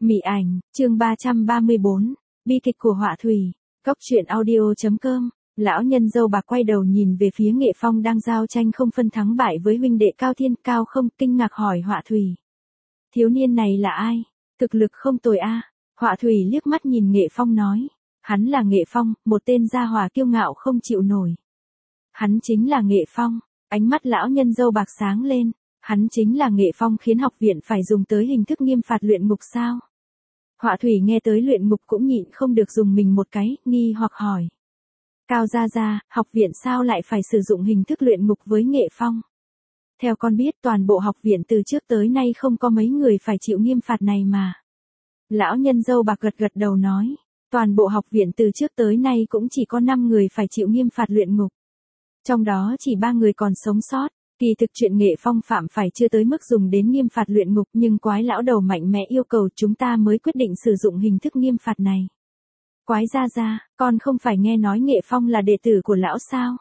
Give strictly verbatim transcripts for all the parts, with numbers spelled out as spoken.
Mị ảnh, chương ba trăm ba mươi bốn, bi kịch của họa thủy, cốc truyện audio chấm com. Lão nhân dâu bạc quay đầu nhìn về phía Nghệ Phong đang giao tranh không phân thắng bại với huynh đệ Cao Thiên, Cao Không, kinh ngạc hỏi họa thủy. Thiếu niên này là ai? Thực lực không tồi a. Họa thủy liếc mắt nhìn Nghệ Phong nói. Hắn là Nghệ Phong, một tên gia hỏa kiêu ngạo không chịu nổi. Hắn chính là Nghệ Phong, ánh mắt lão nhân dâu bạc sáng lên. Hắn chính là Nghệ Phong khiến học viện phải dùng tới hình thức nghiêm phạt luyện ngục sao? Họa thủy nghe tới luyện ngục cũng nhịn không được dùng mình một cái, nghi hoặc hỏi. Cao gia gia, học viện sao lại phải sử dụng hình thức luyện ngục với Nghệ Phong? Theo con biết toàn bộ học viện từ trước tới nay không có mấy người phải chịu nghiêm phạt này mà. Lão nhân dâu bạc gật gật đầu nói. Toàn bộ học viện từ trước tới nay cũng chỉ có năm người phải chịu nghiêm phạt luyện ngục. Trong đó chỉ ba người còn sống sót. Kỳ thực chuyện Nghệ Phong phạm phải chưa tới mức dùng đến nghiêm phạt luyện ngục, nhưng quái lão đầu mạnh mẽ yêu cầu chúng ta mới quyết định sử dụng hình thức nghiêm phạt này. Quái gia gia, con không phải nghe nói Nghệ Phong là đệ tử của lão sao?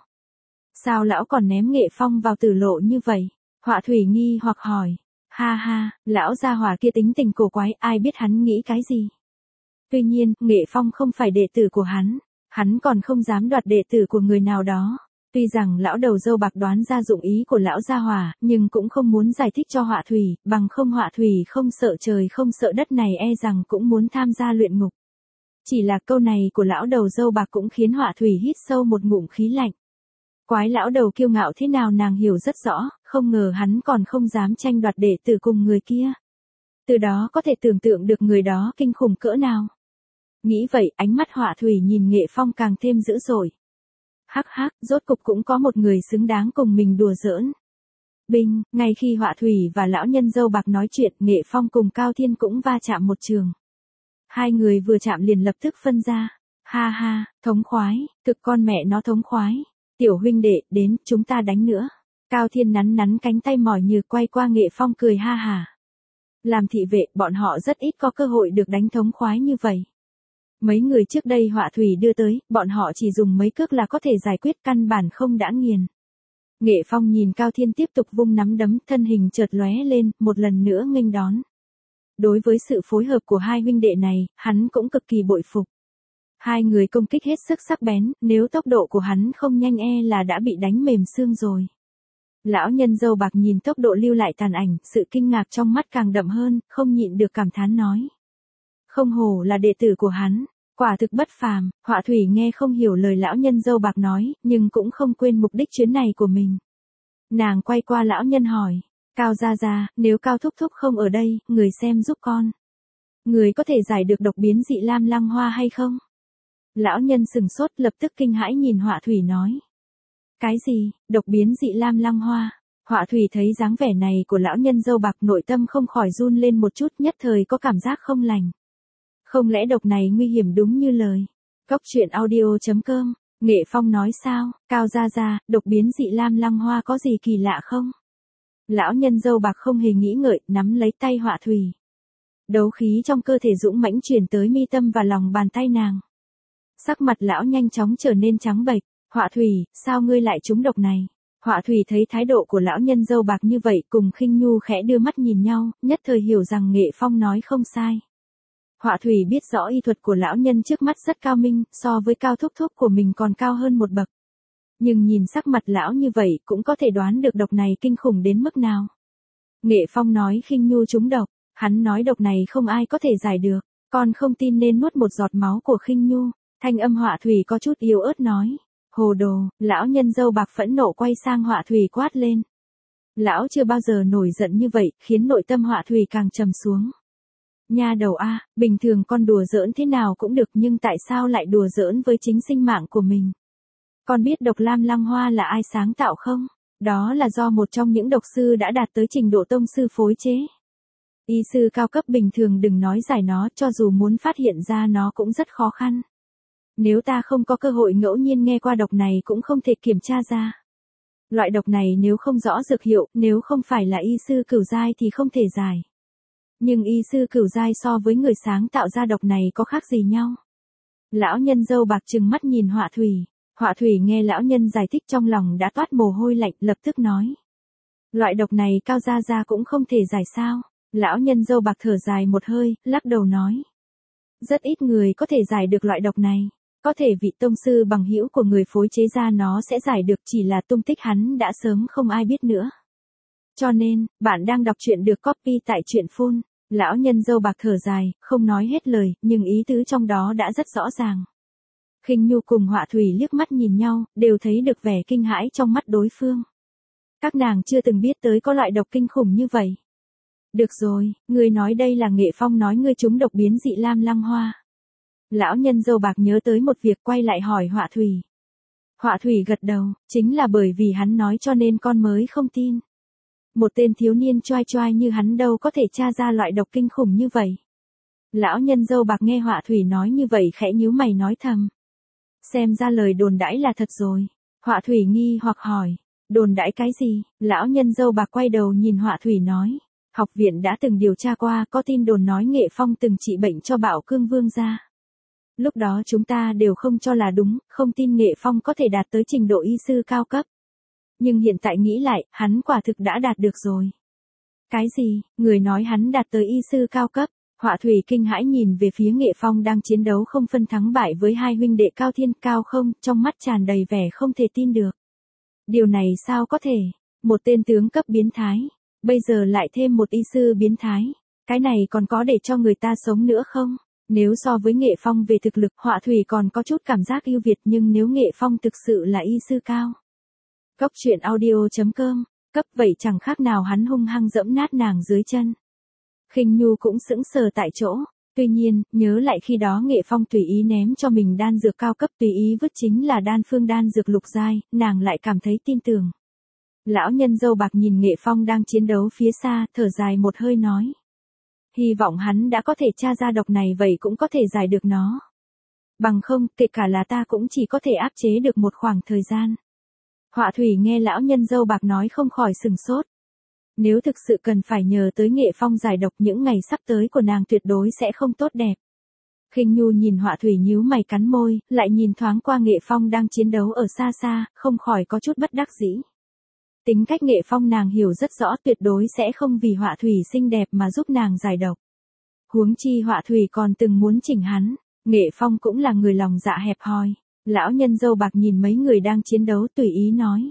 Sao lão còn ném Nghệ Phong vào tử lộ như vậy? Họa thủy nghi hoặc hỏi. Ha ha, lão gia hỏa kia tính tình cổ quái, ai biết hắn nghĩ cái gì? Tuy nhiên, Nghệ Phong không phải đệ tử của hắn, hắn còn không dám đoạt đệ tử của người nào đó. Tuy rằng lão đầu dâu bạc đoán ra dụng ý của lão gia hỏa, nhưng cũng không muốn giải thích cho họa thủy, bằng không họa thủy không sợ trời không sợ đất này e rằng cũng muốn tham gia luyện ngục. Chỉ là câu này của lão đầu dâu bạc cũng khiến họa thủy hít sâu một ngụm khí lạnh. Quái lão đầu kiêu ngạo thế nào nàng hiểu rất rõ, không ngờ hắn còn không dám tranh đoạt đệ tử cùng người kia. Từ đó có thể tưởng tượng được người đó kinh khủng cỡ nào. Nghĩ vậy, ánh mắt họa thủy nhìn Nghệ Phong càng thêm dữ dội. Hắc hắc, rốt cục cũng có một người xứng đáng cùng mình đùa giỡn. Binh, ngay khi họa thủy và lão nhân dâu bạc nói chuyện, Nghệ Phong cùng Cao Thiên cũng va chạm một trường. Hai người vừa chạm liền lập tức phân ra. Ha ha, thống khoái, cực con mẹ nó thống khoái. Tiểu huynh đệ, đến, chúng ta đánh nữa. Cao Thiên nắn nắn cánh tay mỏi như quay qua Nghệ Phong cười ha hà. Làm thị vệ, bọn họ rất ít có cơ hội được đánh thống khoái như vậy. Mấy người trước đây họa thủy đưa tới, bọn họ chỉ dùng mấy cước là có thể giải quyết, căn bản không đã nghiền. Nghệ Phong nhìn Cao Thiên tiếp tục vung nắm đấm, thân hình chợt lóe lên, một lần nữa nghênh đón. Đối với sự phối hợp của hai huynh đệ này, hắn cũng cực kỳ bội phục. Hai người công kích hết sức sắc bén, nếu tốc độ của hắn không nhanh e là đã bị đánh mềm xương rồi. Lão nhân dâu bạc nhìn tốc độ lưu lại tàn ảnh, sự kinh ngạc trong mắt càng đậm hơn, không nhịn được cảm thán nói. Không hổ là đệ tử của hắn, quả thực bất phàm. Họa thủy nghe không hiểu lời lão nhân dâu bạc nói, nhưng cũng không quên mục đích chuyến này của mình. Nàng quay qua lão nhân hỏi, Cao gia gia, nếu Cao thúc thúc không ở đây, người xem giúp con. Người có thể giải được độc biến dị lam lăng hoa hay không? Lão nhân sừng sốt lập tức kinh hãi nhìn họa thủy nói. Cái gì, độc biến dị lam lăng hoa? Họa thủy thấy dáng vẻ này của lão nhân dâu bạc nội tâm không khỏi run lên một chút, nhất thời có cảm giác không lành. Không lẽ độc này nguy hiểm đúng như lời. Cốc truyện audio chấm com, Nghệ Phong nói sao, Cao gia gia, độc biến dị lam lăng hoa có gì kỳ lạ không? Lão nhân dâu bạc không hề nghĩ ngợi, nắm lấy tay họa thủy. Đấu khí trong cơ thể dũng mãnh truyền tới mi tâm và lòng bàn tay nàng. Sắc mặt lão nhanh chóng trở nên trắng bệch. Họa thủy, sao ngươi lại trúng độc này? Họa thủy thấy thái độ của lão nhân dâu bạc như vậy, cùng khinh nhu khẽ đưa mắt nhìn nhau, nhất thời hiểu rằng Nghệ Phong nói không sai. Họa thủy biết rõ y thuật của lão nhân trước mắt rất cao minh, so với Cao thúc thúc của mình còn cao hơn một bậc. Nhưng nhìn sắc mặt lão như vậy cũng có thể đoán được độc này kinh khủng đến mức nào. Nghệ Phong nói khinh nhu trúng độc, hắn nói độc này không ai có thể giải được, con không tin nên nuốt một giọt máu của khinh nhu. Thanh âm họa thủy có chút yếu ớt nói. Hồ đồ, lão nhân dâu bạc phẫn nộ quay sang họa thủy quát lên. Lão chưa bao giờ nổi giận như vậy, khiến nội tâm họa thủy càng trầm xuống. Nha đầu a, bình thường con đùa giỡn thế nào cũng được, nhưng tại sao lại đùa giỡn với chính sinh mạng của mình? Con biết độc lam lăng hoa là ai sáng tạo không? Đó là do một trong những độc sư đã đạt tới trình độ tông sư phối chế. Y sư cao cấp bình thường đừng nói giải nó, cho dù muốn phát hiện ra nó cũng rất khó khăn. Nếu ta không có cơ hội ngẫu nhiên nghe qua độc này cũng không thể kiểm tra ra. Loại độc này nếu không rõ dược hiệu, nếu không phải là y sư cửu giai thì không thể giải. Nhưng y sư cửu giai so với người sáng tạo ra độc này có khác gì nhau? Lão nhân dâu bạc trừng mắt nhìn họa thủy. Họa thủy nghe lão nhân giải thích trong lòng đã toát mồ hôi lạnh, lập tức nói. Loại độc này Cao gia gia cũng không thể giải sao? Lão nhân râu bạc thở dài một hơi, lắc đầu nói. Rất ít người có thể giải được loại độc này. Có thể vị tông sư bằng hữu của người phối chế ra nó sẽ giải được, chỉ là tung tích hắn đã sớm không ai biết nữa. Cho nên, bạn đang đọc truyện được copy tại truyện phun. Lão nhân râu bạc thở dài, không nói hết lời, nhưng ý tứ trong đó đã rất rõ ràng. Khinh Nhu cùng Họa Thủy liếc mắt nhìn nhau, đều thấy được vẻ kinh hãi trong mắt đối phương. Các nàng chưa từng biết tới có loại độc kinh khủng như vậy. Được rồi, ngươi nói đây là Nghệ Phong nói ngươi trúng độc biến dị lam lăng hoa. Lão nhân râu bạc nhớ tới một việc, quay lại hỏi Họa Thủy. Họa Thủy gật đầu, chính là bởi vì hắn nói cho nên con mới không tin. Một tên thiếu niên choai choai như hắn đâu có thể tra ra loại độc kinh khủng như vậy. Lão nhân râu bạc nghe Họa Thủy nói như vậy khẽ nhíu mày nói thầm. Xem ra lời đồn đãi là thật rồi. Họa Thủy nghi hoặc hỏi. Đồn đãi cái gì? Lão nhân râu bạc quay đầu nhìn Họa Thủy nói. Học viện đã từng điều tra qua, có tin đồn nói Nghệ Phong từng trị bệnh cho Bảo Cương Vương gia. Lúc đó chúng ta đều không cho là đúng, không tin Nghệ Phong có thể đạt tới trình độ y sư cao cấp. Nhưng hiện tại nghĩ lại, hắn quả thực đã đạt được rồi. Cái gì? Người nói hắn đạt tới y sư cao cấp? Họa Thủy kinh hãi nhìn về phía Nghệ Phong đang chiến đấu không phân thắng bại với hai huynh đệ Cao Thiên, Cao Không, trong mắt tràn đầy vẻ không thể tin được. Điều này sao có thể? Một tên tướng cấp biến thái, bây giờ lại thêm một y sư biến thái. Cái này còn có để cho người ta sống nữa không? Nếu so với Nghệ Phong về thực lực, Họa Thủy còn có chút cảm giác ưu việt, nhưng nếu Nghệ Phong thực sự là y sư cao. Cốc truyện audio chấm com, cấp vậy chẳng khác nào hắn hung hăng dẫm nát nàng dưới chân. Khinh Nhu cũng sững sờ tại chỗ, tuy nhiên, nhớ lại khi đó Nghệ Phong tùy ý ném cho mình đan dược cao cấp, tùy ý vứt chính là đan phương đan dược lục giai, nàng lại cảm thấy tin tưởng. Lão nhân râu bạc nhìn Nghệ Phong đang chiến đấu phía xa, thở dài một hơi nói. Hy vọng hắn đã có thể tra ra độc này vậy cũng có thể giải được nó. Bằng không, kể cả là ta cũng chỉ có thể áp chế được một khoảng thời gian. Họa Thủy nghe lão nhân râu bạc nói không khỏi sừng sốt. Nếu thực sự cần phải nhờ tới Nghệ Phong giải độc, những ngày sắp tới của nàng tuyệt đối sẽ không tốt đẹp. Khinh Nhu nhìn Họa Thủy nhíu mày cắn môi, lại nhìn thoáng qua Nghệ Phong đang chiến đấu ở xa xa, không khỏi có chút bất đắc dĩ. Tính cách Nghệ Phong nàng hiểu rất rõ, tuyệt đối sẽ không vì Họa Thủy xinh đẹp mà giúp nàng giải độc. Huống chi Họa Thủy còn từng muốn chỉnh hắn, Nghệ Phong cũng là người lòng dạ hẹp hòi. Lão nhân râu bạc nhìn mấy người đang chiến đấu tùy ý nói.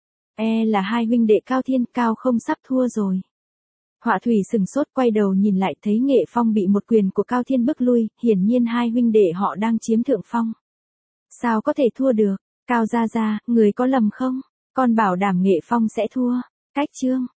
E là hai huynh đệ Cao Thiên, Cao Không sắp thua rồi. Họa Thủy sừng sốt quay đầu nhìn lại thấy Nghệ Phong bị một quyền của Cao Thiên bức lui, hiển nhiên hai huynh đệ họ đang chiếm thượng phong. Sao có thể thua được? Cao gia gia, người có lầm không? Con bảo đảm Nghệ Phong sẽ thua. Cách chương.